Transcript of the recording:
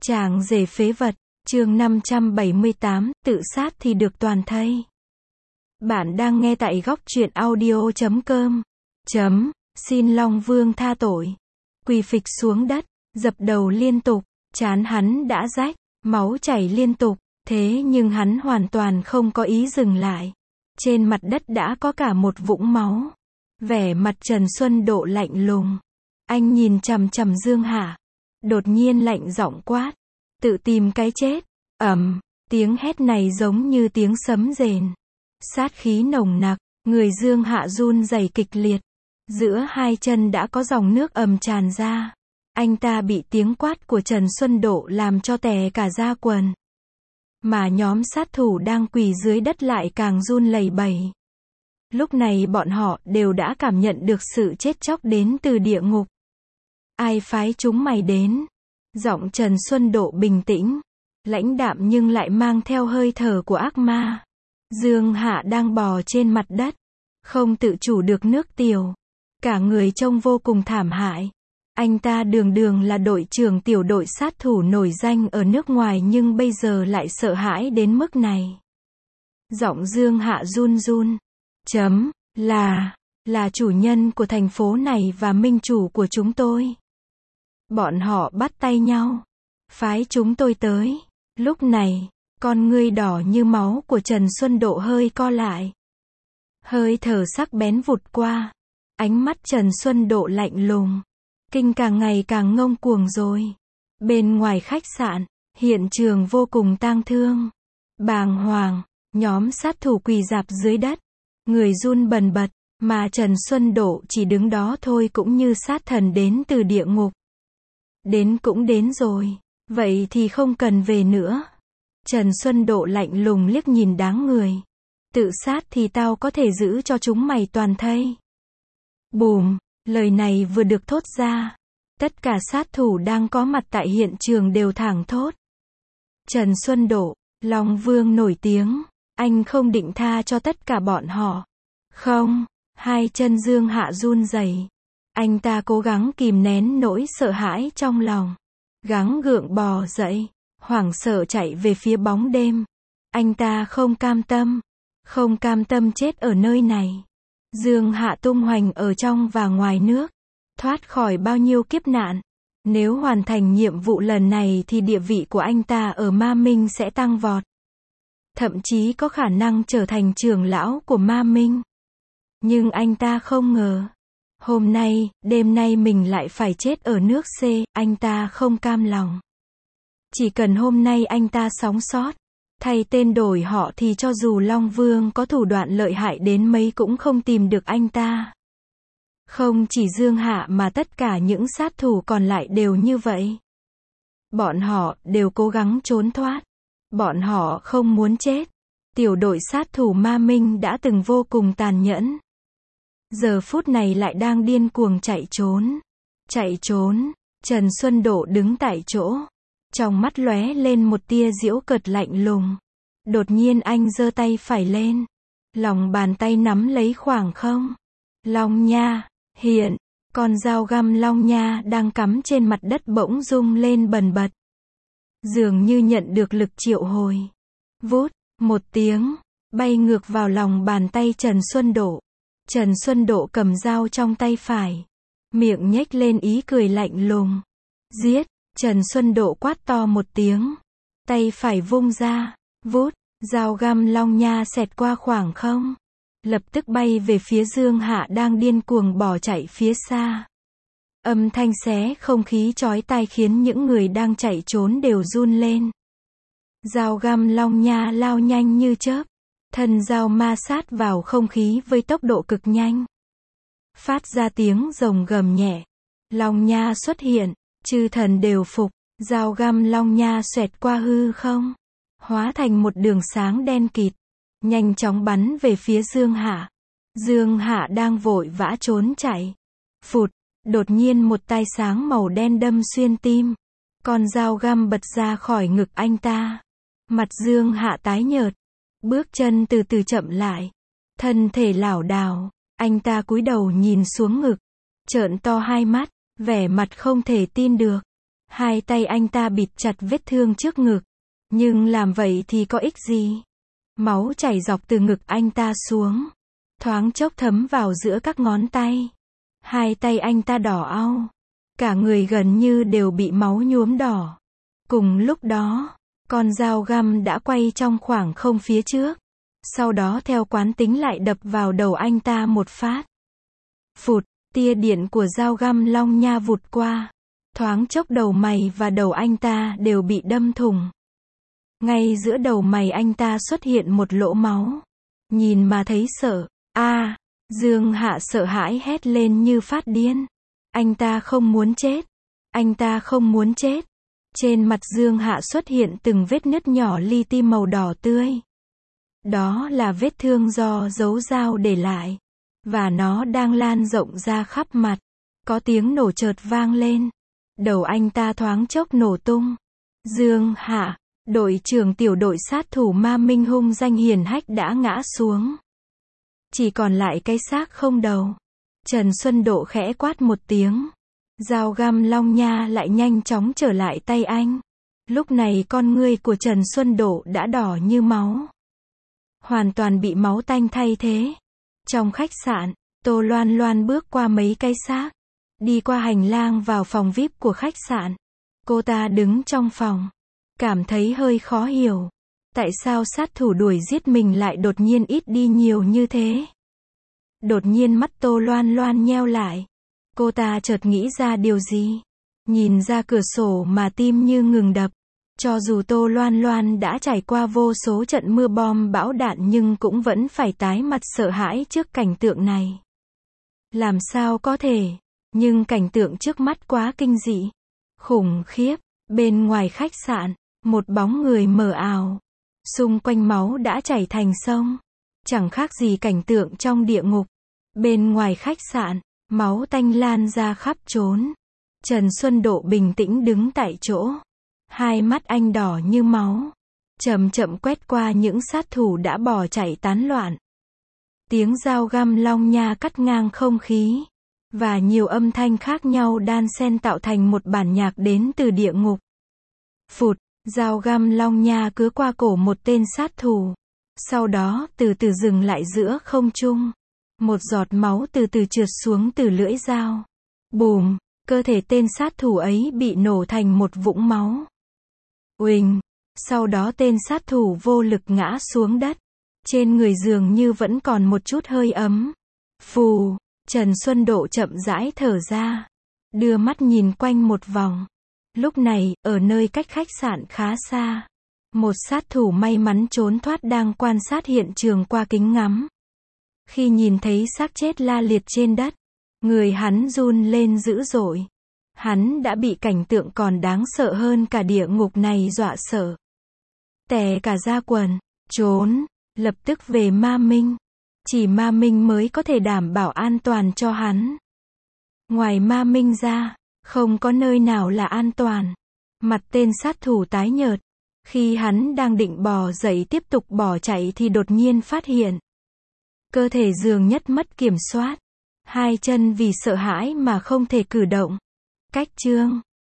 Chàng rể phế vật, chương 578, tự sát thì được toàn thây. Bạn đang nghe tại góc truyện audio.com. Xin Long Vương tha tội. Quỳ phịch xuống đất, dập đầu liên tục, trán hắn đã rách, máu chảy liên tục, thế nhưng hắn hoàn toàn không có ý dừng lại. Trên mặt đất đã có cả một vũng máu. Vẻ mặt Trần Xuân Độ lạnh lùng. Anh nhìn chằm chằm Dương Hạ. Đột nhiên lạnh giọng quát. Tự tìm cái chết. Tiếng hét này giống như tiếng sấm rền. Sát khí nồng nặc, người Dương Hạ run rẩy kịch liệt. Giữa hai chân đã có dòng nước tràn ra. Anh ta bị tiếng quát của Trần Xuân Độ làm cho tè cả da quần. Mà nhóm sát thủ đang quỳ dưới đất lại càng run lẩy bẩy. Lúc này bọn họ đều đã cảm nhận được sự chết chóc đến từ địa ngục. Ai phái chúng mày đến? Giọng Trần Xuân Độ bình tĩnh, lãnh đạm nhưng lại mang theo hơi thở của ác ma. Dương Hạ đang bò trên mặt đất, không tự chủ được nước tiểu. Cả người trông vô cùng thảm hại. Anh ta đường là đội trưởng tiểu đội sát thủ nổi danh ở nước ngoài nhưng bây giờ lại sợ hãi đến mức này. Giọng Dương Hạ run run. Là chủ nhân của thành phố này và minh chủ của chúng tôi. Bọn họ bắt tay nhau, phái chúng tôi tới. Lúc này, con ngươi đỏ như máu của Trần Xuân Độ hơi co lại. Hơi thở sắc bén vụt qua. Ánh mắt Trần Xuân Độ lạnh lùng. Kinh càng ngày càng ngông cuồng rồi. Bên ngoài khách sạn, hiện trường vô cùng tang thương. Bàng hoàng, nhóm sát thủ quỳ rạp dưới đất. Người run bần bật, mà Trần Xuân Độ chỉ đứng đó thôi cũng như sát thần đến từ địa ngục. Đến cũng đến rồi, vậy thì không cần về nữa. Trần Xuân Độ lạnh lùng liếc nhìn đám người. Tự sát thì tao có thể giữ cho chúng mày toàn thây. Bùm, lời này vừa được thốt ra. Tất cả sát thủ đang có mặt tại hiện trường đều thảng thốt. Trần Xuân Độ, Long Vương nổi tiếng. Anh không định tha cho tất cả bọn họ. Không, hai chân Dương Hạ run rẩy. Anh ta cố gắng kìm nén nỗi sợ hãi trong lòng. Gắng gượng bò dậy, hoảng sợ chạy về phía bóng đêm. Anh ta không cam tâm chết ở nơi này. Dương Hạ tung hoành ở trong và ngoài nước, thoát khỏi bao nhiêu kiếp nạn. Nếu hoàn thành nhiệm vụ lần này thì địa vị của anh ta ở Ma Minh sẽ tăng vọt. Thậm chí có khả năng trở thành trưởng lão của Ma Minh. Nhưng anh ta không ngờ. Hôm nay, đêm nay mình lại phải chết ở nước C, anh ta không cam lòng. Chỉ cần hôm nay anh ta sống sót, thay tên đổi họ thì cho dù Long Vương có thủ đoạn lợi hại đến mấy cũng không tìm được anh ta. Không chỉ Dương Hạ mà tất cả những sát thủ còn lại đều như vậy. Bọn họ đều cố gắng trốn thoát. Bọn họ không muốn chết. Tiểu đội sát thủ Ma Minh đã từng vô cùng tàn nhẫn. Giờ phút này lại đang điên cuồng chạy trốn. Trần Xuân Độ đứng tại chỗ. Trong mắt lóe lên một tia giễu cợt lạnh lùng. Đột nhiên anh giơ tay phải lên. Lòng bàn tay nắm lấy khoảng không. Long nha, hiện. Con dao găm long nha đang cắm trên mặt đất bỗng rung lên bần bật. Dường như nhận được lực triệu hồi. Vút, một tiếng, bay ngược vào lòng bàn tay Trần Xuân Độ. Trần Xuân Độ cầm dao trong tay phải. Miệng nhếch lên ý cười lạnh lùng. Giết, Trần Xuân Độ quát to một tiếng. Tay phải vung ra, vút, dao găm long nha xẹt qua khoảng không. Lập tức bay về phía Dương Hạ đang điên cuồng bỏ chạy phía xa. Âm thanh xé không khí chói tai khiến những người đang chạy trốn đều run lên. Dao găm long nha lao nhanh như chớp. Thân dao ma sát vào không khí với tốc độ cực nhanh. Phát ra tiếng rồng gầm nhẹ. Long nha xuất hiện, chư thần đều phục. Dao găm long nha xoẹt qua hư không, hóa thành một đường sáng đen kịt, nhanh chóng bắn về phía Dương Hạ. Dương Hạ đang vội vã trốn chạy. Phụt, đột nhiên một tai sáng màu đen đâm xuyên tim. Con dao găm bật ra khỏi ngực anh ta. Mặt Dương Hạ tái nhợt. Bước chân từ từ chậm lại. Thân thể lảo đảo. Anh ta cúi đầu nhìn xuống ngực. Trợn to hai mắt. Vẻ mặt không thể tin được. Hai tay anh ta bịt chặt vết thương trước ngực. Nhưng làm vậy thì có ích gì? Máu chảy dọc từ ngực anh ta xuống. Thoáng chốc thấm vào giữa các ngón tay. Hai tay anh ta đỏ au. Cả người gần như đều bị máu nhuốm đỏ. Cùng lúc đó, con dao găm đã quay trong khoảng không phía trước. Sau đó theo quán tính lại đập vào đầu anh ta một phát. Phụt, tia điện của dao găm long nha vụt qua. Thoáng chốc đầu mày và đầu anh ta đều bị đâm thủng. Ngay giữa đầu mày anh ta xuất hiện một lỗ máu. Nhìn mà thấy sợ. Dương Hạ sợ hãi hét lên như phát điên. Anh ta không muốn chết. Anh ta không muốn chết. Trên mặt Dương Hạ xuất hiện từng vết nứt nhỏ li ti màu đỏ tươi. Đó là vết thương do dấu dao để lại. Và nó đang lan rộng ra khắp mặt. Có tiếng nổ chợt vang lên. Đầu anh ta thoáng chốc nổ tung. Dương Hạ, đội trưởng tiểu đội sát thủ Ma Minh hung danh hiển hách đã ngã xuống. Chỉ còn lại cái xác không đầu. Trần Xuân Độ khẽ quát một tiếng. Dao găm long nha lại nhanh chóng trở lại tay anh. Lúc này con ngươi của Trần Xuân Độ đã đỏ như máu. Hoàn toàn bị máu tanh thay thế. Trong khách sạn, Tô Loan Loan bước qua mấy cái xác. Đi qua hành lang vào phòng VIP của khách sạn. Cô ta đứng trong phòng. Cảm thấy hơi khó hiểu. Tại sao sát thủ đuổi giết mình lại đột nhiên ít đi nhiều như thế? Đột nhiên mắt Tô Loan Loan nheo lại. Cô ta chợt nghĩ ra điều gì. Nhìn ra cửa sổ mà tim như ngừng đập. Cho dù Tô Loan Loan đã trải qua vô số trận mưa bom bão đạn nhưng cũng vẫn phải tái mặt sợ hãi trước cảnh tượng này. Làm sao có thể? Nhưng cảnh tượng trước mắt quá kinh dị. Khủng khiếp. Bên ngoài khách sạn, một bóng người mờ ảo. Xung quanh máu đã chảy thành sông. Chẳng khác gì cảnh tượng trong địa ngục. Bên ngoài khách sạn, máu tanh lan ra khắp trốn. Trần Xuân Độ bình tĩnh đứng tại chỗ. Hai mắt anh đỏ như máu. Chậm chậm quét qua những sát thủ đã bỏ chạy tán loạn. Tiếng dao găm long nha cắt ngang không khí. Và nhiều âm thanh khác nhau đan xen tạo thành một bản nhạc đến từ địa ngục. Phụt, dao găm long nha cứ qua cổ một tên sát thủ. Sau đó từ từ dừng lại giữa không trung. Một giọt máu từ từ trượt xuống từ lưỡi dao. Bùm, cơ thể tên sát thủ ấy bị nổ thành một vũng máu. Uỳnh, sau đó tên sát thủ vô lực ngã xuống đất. Trên người dường như vẫn còn một chút hơi ấm. Phù, Trần Xuân Độ chậm rãi thở ra. Đưa mắt nhìn quanh một vòng. Lúc này, ở nơi cách khách sạn khá xa. Một sát thủ may mắn trốn thoát đang quan sát hiện trường qua kính ngắm. Khi nhìn thấy xác chết la liệt trên đất, người hắn run lên dữ dội. Hắn đã bị cảnh tượng còn đáng sợ hơn cả địa ngục này dọa sợ. Tè cả da quần, trốn, lập tức về Ma Minh. Chỉ Ma Minh mới có thể đảm bảo an toàn cho hắn. Ngoài Ma Minh ra, không có nơi nào là an toàn. Mặt tên sát thủ tái nhợt. Khi hắn đang định bò dậy tiếp tục bỏ chạy thì đột nhiên phát hiện. Cơ thể dường nhất mất kiểm soát. Hai chân vì sợ hãi mà không thể cử động. Cách chương